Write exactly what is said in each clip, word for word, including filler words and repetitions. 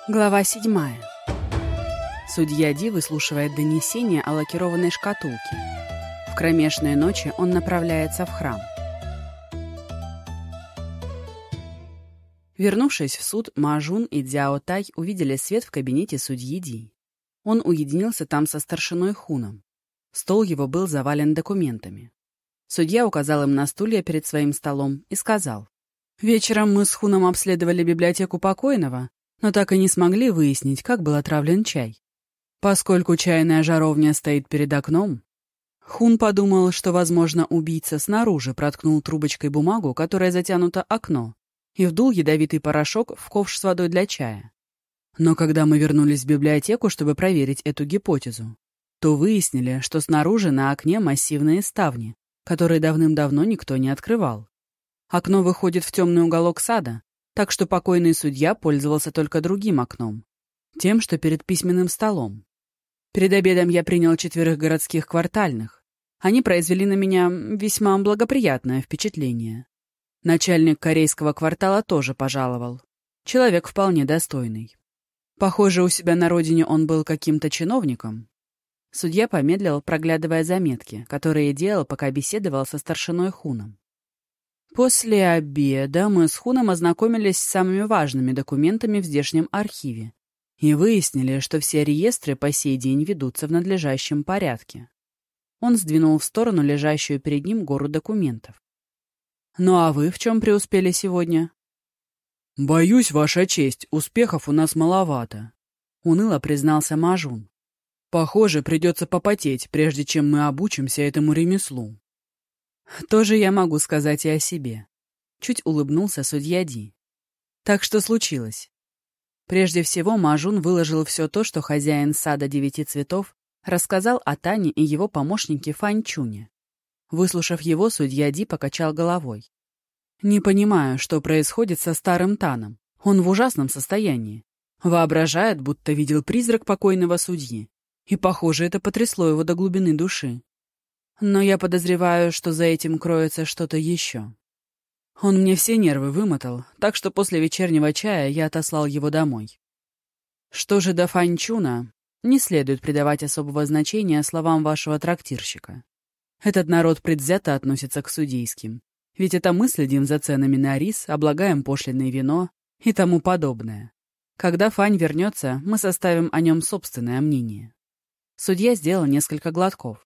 Глава седьмая. Судья Ди выслушивает донесение о лакированной шкатулке. В кромешные ночи он направляется в храм. Вернувшись в суд, Ма Жун и Цзяо Тай увидели свет в кабинете судьи Ди. Он уединился там со старшиной Хуном. Стол его был завален документами. Судья указал им на стулья перед своим столом и сказал: «Вечером мы с Хуном обследовали библиотеку покойного, но так и не смогли выяснить, как был отравлен чай. Поскольку чайная жаровня стоит перед окном, Хун подумал, что, возможно, убийца снаружи проткнул трубочкой бумагу, которая затянута окно, и вдул ядовитый порошок в ковш с водой для чая. Но когда мы вернулись в библиотеку, чтобы проверить эту гипотезу, то выяснили, что снаружи на окне массивные ставни, которые давным-давно никто не открывал. Окно выходит в темный уголок сада, так что покойный судья пользовался только другим окном, тем, что перед письменным столом. Перед обедом я принял четверых городских квартальных. Они произвели на меня весьма благоприятное впечатление. Начальник корейского квартала тоже пожаловал. Человек вполне достойный. Похоже, у себя на родине он был каким-то чиновником. Судья помедлил, проглядывая заметки, которые делал, пока беседовал со старшиной Хуном. После обеда мы с Хуном ознакомились с самыми важными документами в здешнем архиве и выяснили, что все реестры по сей день ведутся в надлежащем порядке. Он сдвинул в сторону лежащую перед ним гору документов. «Ну а вы в чем преуспели сегодня?» «Боюсь, Ваша честь, успехов у нас маловато», — уныло признался Ма Жун. «Похоже, придется попотеть, прежде чем мы обучимся этому ремеслу». «Тоже я могу сказать и о себе», — чуть улыбнулся судья Ди. «Так что случилось?» Прежде всего Ма Жун выложил все то, что хозяин сада девяти цветов рассказал о Тане и его помощнике Фань Чуне. Выслушав его, судья Ди покачал головой. «Не понимаю, что происходит со старым Таном. Он в ужасном состоянии. Воображает, будто видел призрак покойного судьи. И, похоже, это потрясло его до глубины души. Но я подозреваю, что за этим кроется что-то еще. Он мне все нервы вымотал, так что после вечернего чая я отослал его домой. Что же до Фанчуна, не следует придавать особого значения словам вашего трактирщика. Этот народ предвзято относится к судейским, ведь это мы следим за ценами на рис, облагаем пошлиное вино и тому подобное. Когда Фань вернется, мы составим о нем собственное мнение». Судья сделал несколько глотков.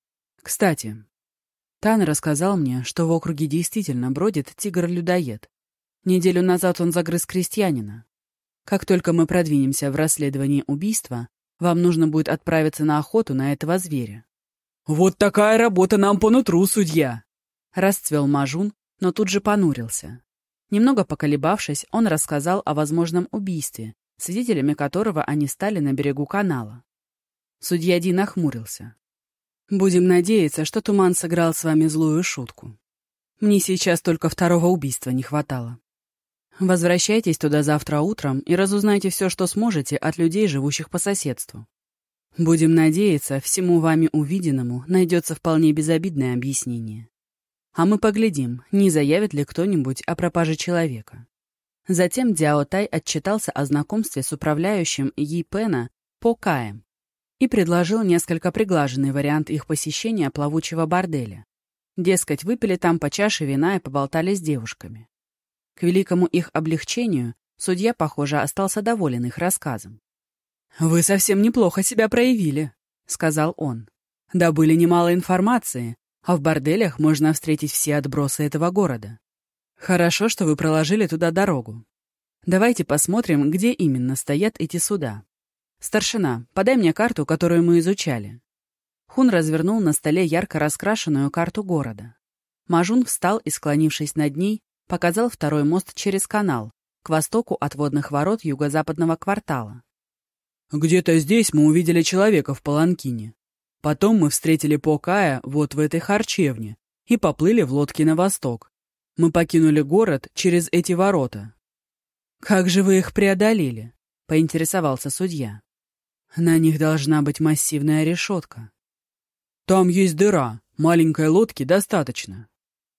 «Кстати, Тан рассказал мне, что в округе действительно бродит тигр-людоед. Неделю назад он загрыз крестьянина. Как только мы продвинемся в расследовании убийства, вам нужно будет отправиться на охоту на этого зверя». «Вот такая работа нам по нутру, судья!» Расцвел Ма Жун, но тут же понурился. Немного поколебавшись, он рассказал о возможном убийстве, свидетелями которого они стали на берегу канала. Судья Ди нахмурился. «Будем надеяться, что туман сыграл с вами злую шутку. Мне сейчас только второго убийства не хватало. Возвращайтесь туда завтра утром и разузнайте все, что сможете от людей, живущих по соседству. Будем надеяться, всему вами увиденному найдется вполне безобидное объяснение. А мы поглядим, не заявит ли кто-нибудь о пропаже человека». Затем Цзяо Тай отчитался о знакомстве с управляющим Йи Пэна по Каем и предложил несколько приглаженный вариант их посещения плавучего борделя. Дескать, выпили там по чаше вина и поболтали с девушками. К великому их облегчению судья, похоже, остался доволен их рассказом. «Вы совсем неплохо себя проявили», — сказал он. «Добыли немало информации, а в борделях можно встретить все отбросы этого города. Хорошо, что вы проложили туда дорогу. Давайте посмотрим, где именно стоят эти суда. Старшина, подай мне карту, которую мы изучали». Хун развернул на столе ярко раскрашенную карту города. Ма Жун встал и, склонившись над ней, показал второй мост через канал, к востоку от водных ворот юго-западного квартала. «Где-то здесь мы увидели человека в паланкине. Потом мы встретили Покая вот в этой харчевне и поплыли в лодке на восток. Мы покинули город через эти ворота». «Как же вы их преодолели?» — поинтересовался судья. «На них должна быть массивная решетка». «Там есть дыра, маленькой лодки достаточно».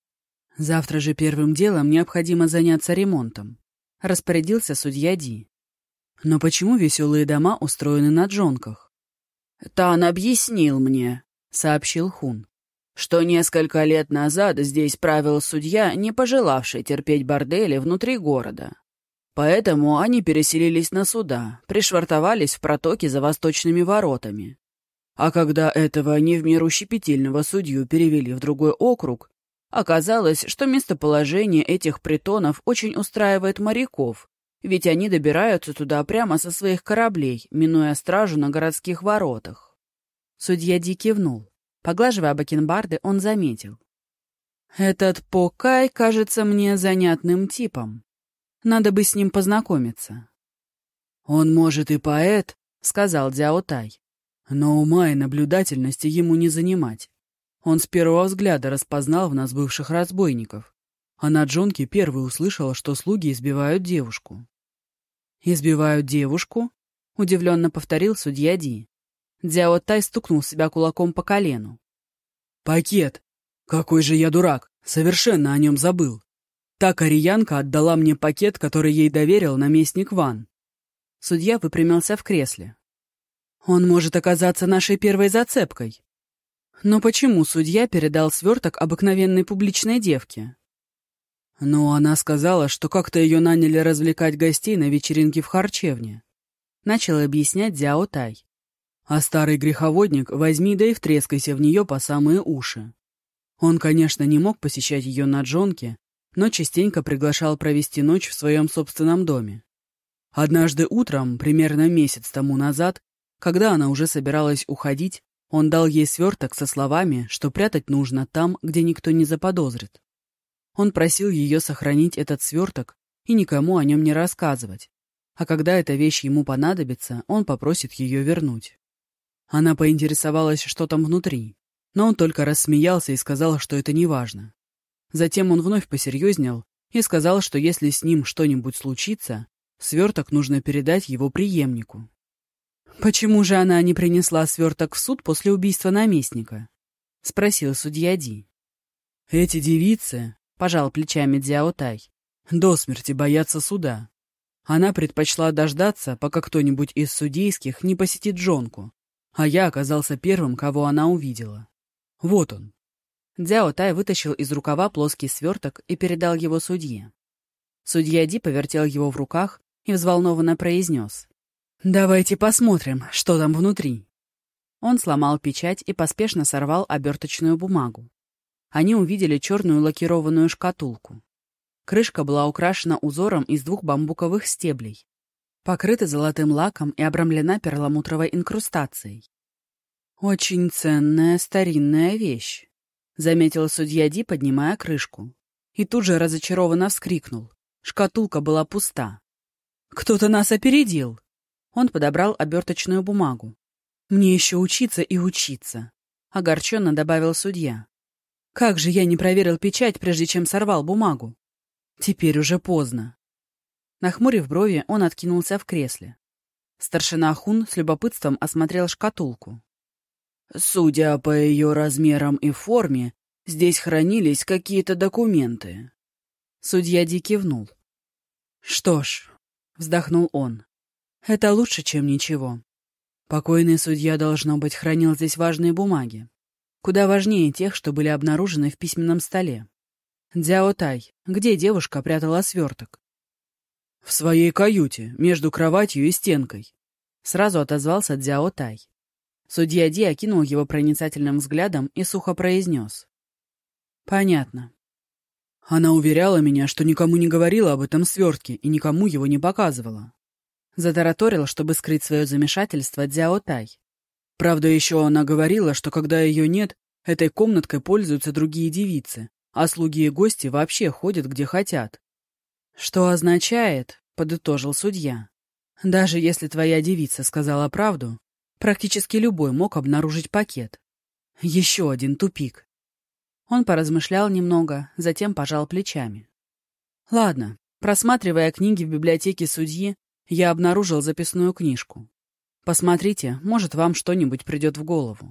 «Завтра же первым делом необходимо заняться ремонтом», — распорядился судья Ди. Но почему веселые дома устроены на джонках? «Тан объяснил мне», — сообщил Хун, «что несколько лет назад здесь правил судья, не пожелавший терпеть бордели внутри города. Поэтому они переселились на суда, пришвартовались в протоке за восточными воротами. А когда этого не в меру щепетильного судью перевели в другой округ, оказалось, что местоположение этих притонов очень устраивает моряков, ведь они добираются туда прямо со своих кораблей, минуя стражу на городских воротах». Судья Ди кивнул. Поглаживая бакенбарды, он заметил: «Этот Покай кажется мне занятным типом. Надо бы с ним познакомиться». «Он, может, и поэт», — сказал Дзяо Тай, «но ума и наблюдательности ему не занимать. Он с первого взгляда распознал в нас бывших разбойников. А на джонке первый услышал, что слуги избивают девушку». «Избивают девушку?» — удивленно повторил судья Ди. Дзяо Тай стукнул себя кулаком по колену. «Пакет! Какой же я дурак! Совершенно о нем забыл! Та кореянка отдала мне пакет, который ей доверил наместник Ван». Судья выпрямился в кресле. «Он может оказаться нашей первой зацепкой. Но почему судья передал сверток обыкновенной публичной девке?» «Ну, она сказала, что как-то ее наняли развлекать гостей на вечеринке в харчевне», — начал объяснять Дзяо Тай. «А старый греховодник возьми да и втрескайся в нее по самые уши. Он, конечно, не мог посещать ее на джонке, но частенько приглашал провести ночь в своем собственном доме. Однажды утром, примерно месяц тому назад, когда она уже собиралась уходить, он дал ей сверток со словами, что прятать нужно там, где никто не заподозрит. Он просил ее сохранить этот сверток и никому о нем не рассказывать, а когда эта вещь ему понадобится, он попросит ее вернуть. Она поинтересовалась, что там внутри, но он только рассмеялся и сказал, что это не важно. Затем он вновь посерьезнел и сказал, что если с ним что-нибудь случится, сверток нужно передать его преемнику. «Почему же она не принесла сверток в суд после убийства наместника?» — спросил судья Ди. «Эти девицы», — пожал плечами Дзяо Тай, — «до смерти боятся суда. Она предпочла дождаться, пока кто-нибудь из судейских не посетит джонку, а я оказался первым, кого она увидела. Вот он». Дзяо Тай вытащил из рукава плоский сверток и передал его судье. Судья Ди повертел его в руках и взволнованно произнес: «Давайте посмотрим, что там внутри». Он сломал печать и поспешно сорвал оберточную бумагу. Они увидели черную лакированную шкатулку. Крышка была украшена узором из двух бамбуковых стеблей, покрыта золотым лаком и обрамлена перламутровой инкрустацией. «Очень ценная старинная вещь», — заметил судья Ди, поднимая крышку. И тут же разочарованно вскрикнул. Шкатулка была пуста. «Кто-то нас опередил!» Он подобрал оберточную бумагу. «Мне еще учиться и учиться», — огорченно добавил судья. «Как же я не проверил печать, прежде чем сорвал бумагу? Теперь уже поздно». Нахмурив брови, он откинулся в кресле. Старшина Хун с любопытством осмотрел шкатулку. «Судя по ее размерам и форме, здесь хранились какие-то документы». Судья Ди кивнул. «Что ж», — вздохнул он, — «это лучше, чем ничего. Покойный судья, должно быть, хранил здесь важные бумаги. Куда важнее тех, что были обнаружены в письменном столе. Дзяо Тай, где девушка прятала сверток?» «В своей каюте, между кроватью и стенкой», — сразу отозвался Дзяо Тай. Судья Ди окинул его проницательным взглядом и сухо произнес: «Понятно». «Она уверяла меня, что никому не говорила об этом свертке и никому его не показывала». Затараторил, чтобы скрыть свое замешательство, Дзяо Тай. «Правда, еще она говорила, что когда ее нет, этой комнаткой пользуются другие девицы, а слуги и гости вообще ходят где хотят». «Что означает, — подытожил судья, — даже если твоя девица сказала правду, практически любой мог обнаружить пакет. Еще один тупик». Он поразмышлял немного, затем пожал плечами. «Ладно, просматривая книги в библиотеке судьи, я обнаружил записную книжку. Посмотрите, может, вам что-нибудь придет в голову».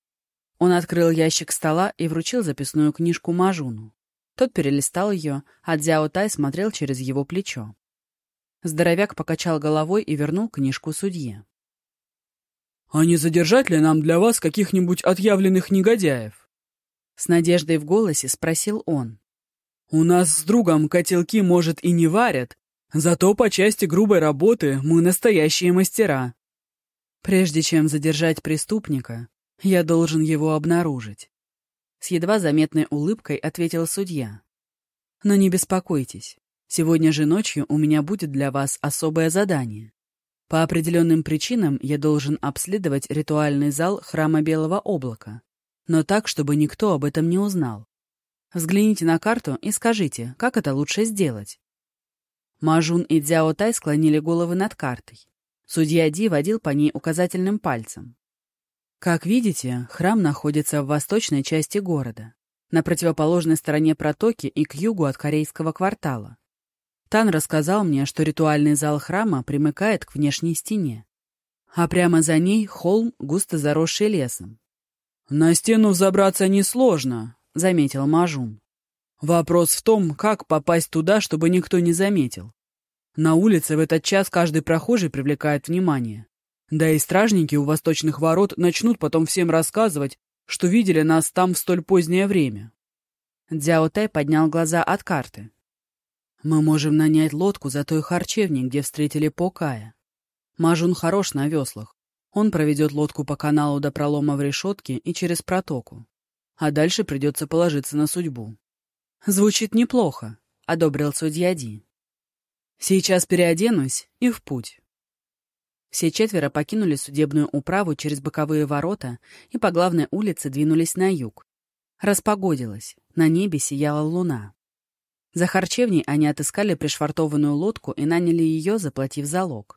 Он открыл ящик стола и вручил записную книжку Мажуну. Тот перелистал ее, а Дзяо Тай смотрел через его плечо. Здоровяк покачал головой и вернул книжку судье. «А не задержать ли нам для вас каких-нибудь отъявленных негодяев?» С надеждой в голосе спросил он. «У нас с другом котелки, может, и не варят, зато по части грубой работы мы настоящие мастера». «Прежде чем задержать преступника, я должен его обнаружить», — с едва заметной улыбкой ответил судья. «Но не беспокойтесь, сегодня же ночью у меня будет для вас особое задание. По определенным причинам я должен обследовать ритуальный зал храма Белого Облака, но так, чтобы никто об этом не узнал. Взгляните на карту и скажите, как это лучше сделать». Мажун и Дзяо Тай склонили головы над картой. Судья Ди водил по ней указательным пальцем. Как видите, храм находится в восточной части города, на противоположной стороне протоки и к югу от корейского квартала. Тан рассказал мне, что ритуальный зал храма примыкает к внешней стене, а прямо за ней холм, густо заросший лесом. «На стену взобраться несложно», — заметил Мажун. «Вопрос в том, как попасть туда, чтобы никто не заметил. На улице в этот час каждый прохожий привлекает внимание. Да и стражники у восточных ворот начнут потом всем рассказывать, что видели нас там в столь позднее время». Дзяо Тай поднял глаза от карты. «Мы можем нанять лодку за той харчевней, где встретили Покая. Мажун хорош на веслах. Он проведет лодку по каналу до пролома в решетке и через протоку. А дальше придется положиться на судьбу». «Звучит неплохо», — одобрил судья Ди. «Сейчас переоденусь и в путь». Все четверо покинули судебную управу через боковые ворота и по главной улице двинулись на юг. Распогодилось, на небе сияла луна. За харчевней они отыскали пришвартованную лодку и наняли ее, заплатив залог.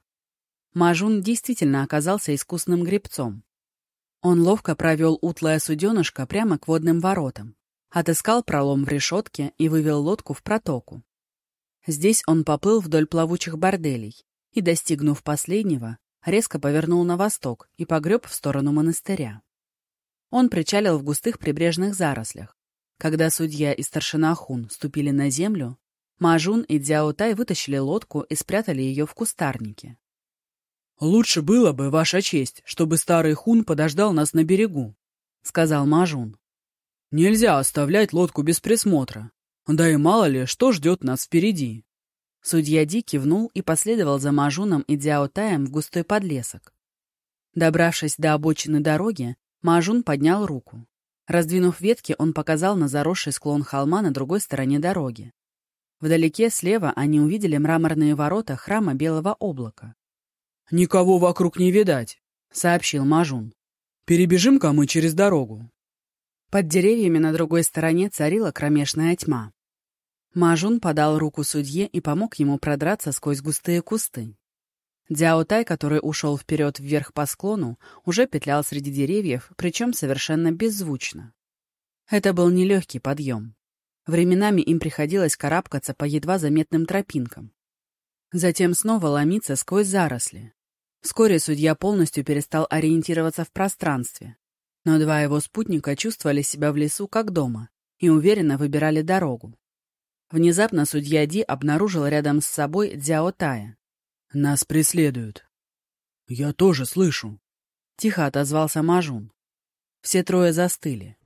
Мажун действительно оказался искусным гребцом. Он ловко провел утлое суденышко прямо к водным воротам, отыскал пролом в решетке и вывел лодку в протоку. Здесь он поплыл вдоль плавучих борделей и, достигнув последнего, резко повернул на восток и погреб в сторону монастыря. Он причалил в густых прибрежных зарослях. Когда судья и старшина Хун ступили на землю, Мажун и Дзяо Тай вытащили лодку и спрятали ее в кустарнике. «Лучше было бы, Ваша честь, чтобы старый Хун подождал нас на берегу», — сказал Мажун. «Нельзя оставлять лодку без присмотра. Да и мало ли, что ждет нас впереди». Судья Ди кивнул и последовал за Мажуном и Дзяо Таем в густой подлесок. Добравшись до обочины дороги, Мажун поднял руку. Раздвинув ветки, он показал на заросший склон холма на другой стороне дороги. Вдалеке слева они увидели мраморные ворота храма Белого Облака. «Никого вокруг не видать», — сообщил Мажун. «Перебежим-ка мы через дорогу». Под деревьями на другой стороне царила кромешная тьма. Мажун подал руку судье и помог ему продраться сквозь густые кусты. Дзяо Тай, который ушел вперед вверх по склону, уже петлял среди деревьев, причем совершенно беззвучно. Это был нелегкий подъем. Временами им приходилось карабкаться по едва заметным тропинкам. Затем снова ломиться сквозь заросли. Вскоре судья полностью перестал ориентироваться в пространстве. Но два его спутника чувствовали себя в лесу как дома и уверенно выбирали дорогу. Внезапно судья Ди обнаружил рядом с собой Дзяо Тая. «Нас преследуют». «Я тоже слышу», — тихо отозвался Мажун. Все трое застыли.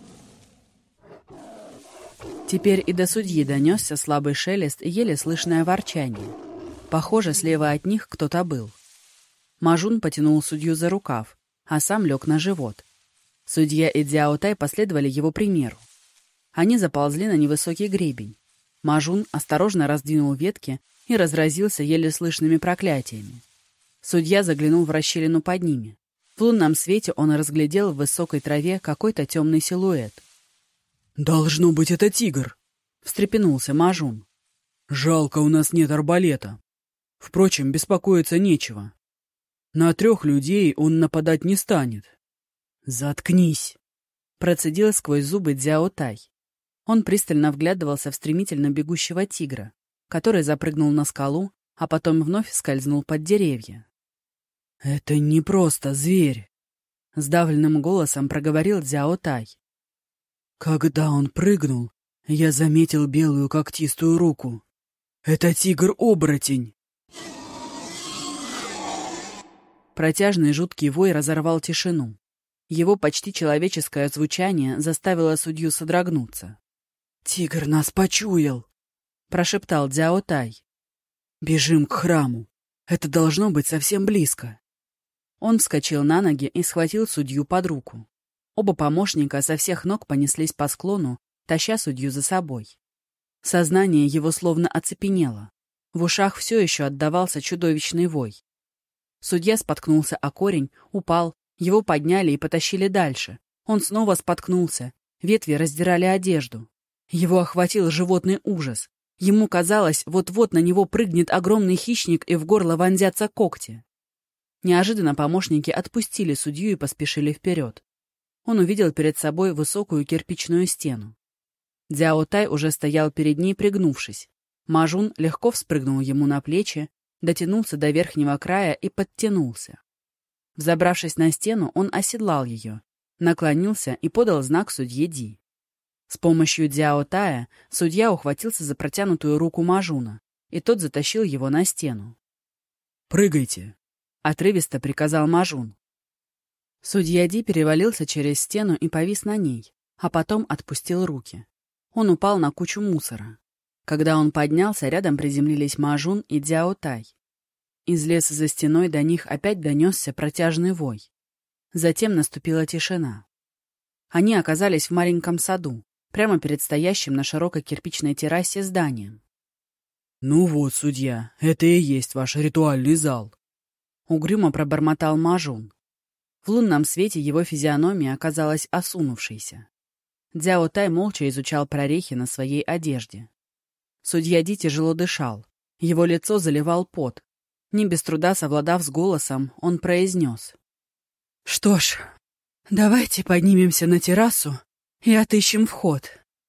Теперь и до судьи донесся слабый шелест и еле слышное ворчание. Похоже, слева от них кто-то был. Мажун потянул судью за рукав, а сам лег на живот. Судья и Дзяо Тай последовали его примеру. Они заползли на невысокий гребень. Мажун осторожно раздвинул ветки и разразился еле слышными проклятиями. Судья заглянул в расщелину под ними. В лунном свете он разглядел в высокой траве какой-то темный силуэт. «Должно быть, это тигр», — встрепенулся Мажун. «Жалко, у нас нет арбалета. Впрочем, беспокоиться нечего. На трех людей он нападать не станет». «Заткнись!» — процедил сквозь зубы Дзяо Тай. Он пристально вглядывался в стремительно бегущего тигра, который запрыгнул на скалу, а потом вновь скользнул под деревья. «Это не просто зверь», — сдавленным голосом проговорил Дзяо Тай. «Когда он прыгнул, я заметил белую когтистую руку. Это тигр-оборотень». Протяжный жуткий вой разорвал тишину. Его почти человеческое звучание заставило судью содрогнуться. «Тигр нас почуял!» — прошептал Дзяо Тай. «Бежим к храму. Это должно быть совсем близко». Он вскочил на ноги и схватил судью под руку. Оба помощника со всех ног понеслись по склону, таща судью за собой. Сознание его словно оцепенело. В ушах все еще отдавался чудовищный вой. Судья споткнулся о корень, упал, его подняли и потащили дальше. Он снова споткнулся, ветви раздирали одежду. Его охватил животный ужас. Ему казалось, вот-вот на него прыгнет огромный хищник и в горло вонзятся когти. Неожиданно помощники отпустили судью и поспешили вперед. Он увидел перед собой высокую кирпичную стену. Дзяо Тай уже стоял перед ней, пригнувшись. Мажун легко вспрыгнул ему на плечи, дотянулся до верхнего края и подтянулся. Взобравшись на стену, он оседлал ее, наклонился и подал знак судье Ди. С помощью Дзяо Тая судья ухватился за протянутую руку Мажуна, и тот затащил его на стену. «Прыгайте!» — отрывисто приказал Мажун. Судья Ди перевалился через стену и повис на ней, а потом отпустил руки. Он упал на кучу мусора. Когда он поднялся, рядом приземлились Мажун и Дзяо Тай. Из леса за стеной до них опять донесся протяжный вой. Затем наступила тишина. Они оказались в маленьком саду, прямо перед стоящим на широкой кирпичной террасе зданием. «Ну вот, судья, это и есть ваш ритуальный зал», — угрюмо пробормотал Мажун. В лунном свете его физиономия оказалась осунувшейся. Дзяо Тай молча изучал прорехи на своей одежде. Судья Ди тяжело дышал. Его лицо заливал пот. Не без труда совладав с голосом, он произнес. «Что ж, давайте поднимемся на террасу и отыщем вход».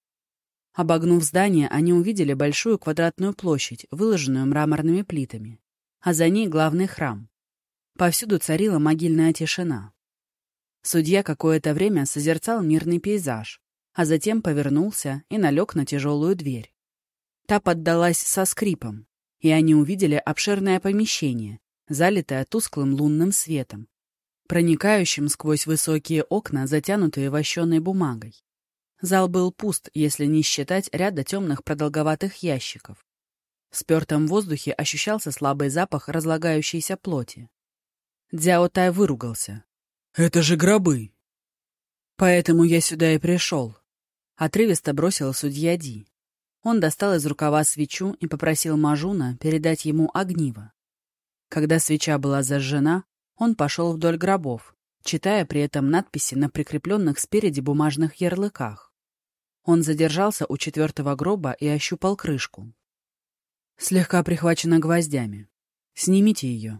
Обогнув здание, они увидели большую квадратную площадь, выложенную мраморными плитами, а за ней главный храм. Повсюду царила могильная тишина. Судья какое-то время созерцал мирный пейзаж, а затем повернулся и налег на тяжелую дверь. Та поддалась со скрипом, и они увидели обширное помещение, залитое тусклым лунным светом, проникающим сквозь высокие окна, затянутые вощеной бумагой. Зал был пуст, если не считать ряда темных продолговатых ящиков. В спертом воздухе ощущался слабый запах разлагающейся плоти. Дзяо Тай выругался. «Это же гробы!» «Поэтому я сюда и пришел», — отрывисто бросил судья Ди. Он достал из рукава свечу и попросил Мажуна передать ему огниво. Когда свеча была зажжена, он пошел вдоль гробов, читая при этом надписи на прикрепленных спереди бумажных ярлыках. Он задержался у четвертого гроба и ощупал крышку. Слегка прихвачена гвоздями. Снимите ее.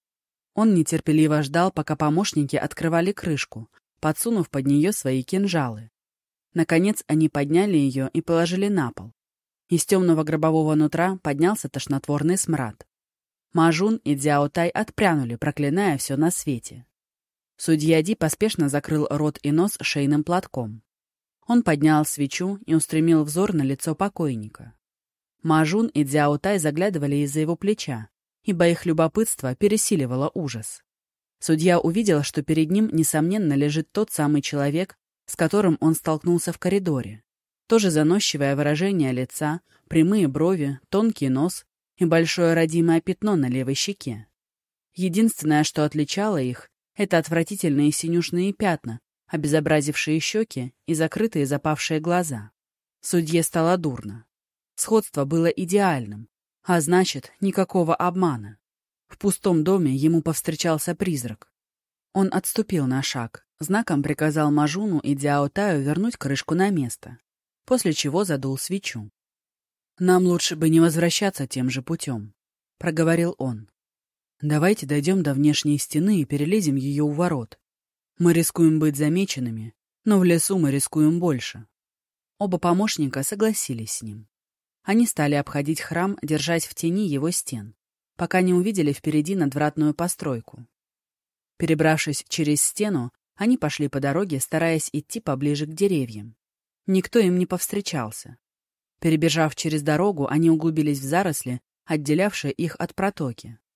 Он нетерпеливо ждал, пока помощники открывали крышку, подсунув под нее свои кинжалы. Наконец они подняли ее и положили на пол. Из темного гробового нутра поднялся тошнотворный смрад. Мажун и Дзяо Тай отпрянули, проклиная все на свете. Судья Ди поспешно закрыл рот и нос шейным платком. Он поднял свечу и устремил взор на лицо покойника. Мажун и Дзяо Тай заглядывали из-за его плеча, ибо их любопытство пересиливало ужас. Судья увидел, что перед ним, несомненно, лежит тот самый человек, с которым он столкнулся в коридоре. Тоже заносчивое выражение лица, прямые брови, тонкий нос и большое родимое пятно на левой щеке. Единственное, что отличало их, это отвратительные синюшные пятна, обезобразившие щеки и закрытые запавшие глаза. Судье стало дурно. Сходство было идеальным, а значит, никакого обмана. В пустом доме ему повстречался призрак. Он отступил на шаг, знаком приказал Мажуну и Дзяо Таю вернуть крышку на место, после чего задул свечу. «Нам лучше бы не возвращаться тем же путем», — проговорил он. «Давайте дойдем до внешней стены и перелезем ее у ворот. Мы рискуем быть замеченными, но в лесу мы рискуем больше». Оба помощника согласились с ним. Они стали обходить храм, держась в тени его стен, пока не увидели впереди надвратную постройку. Перебравшись через стену, они пошли по дороге, стараясь идти поближе к деревьям. Никто им не повстречался. Перебежав через дорогу, они углубились в заросли, отделявшие их от протоки.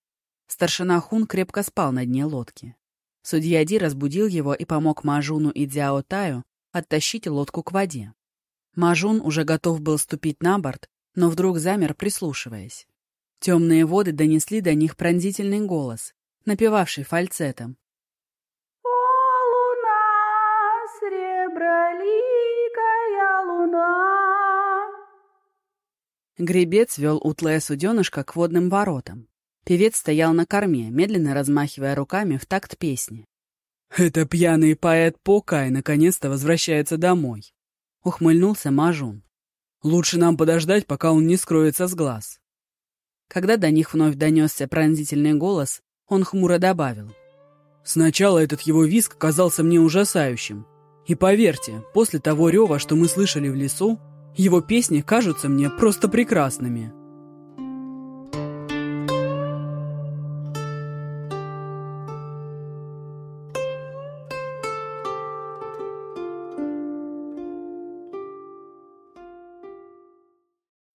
Старшина Хун крепко спал на дне лодки. Судья Ди разбудил его и помог Мажуну и Дзяо Таю оттащить лодку к воде. Мажун уже готов был ступить на борт, но вдруг замер, прислушиваясь. Темные воды донесли до них пронзительный голос, напевавший фальцетом. «О, луна, среброликая луна!» Гребец вел утлое суденышко к водным воротам. Певец стоял на корме, медленно размахивая руками в такт песни. «Это пьяный поэт Покай наконец-то возвращается домой», — ухмыльнулся Мажун. «Лучше нам подождать, пока он не скроется с глаз». Когда до них вновь донесся пронзительный голос, он хмуро добавил. «Сначала этот его визг казался мне ужасающим. И поверьте, после того рева, что мы слышали в лесу, его песни кажутся мне просто прекрасными».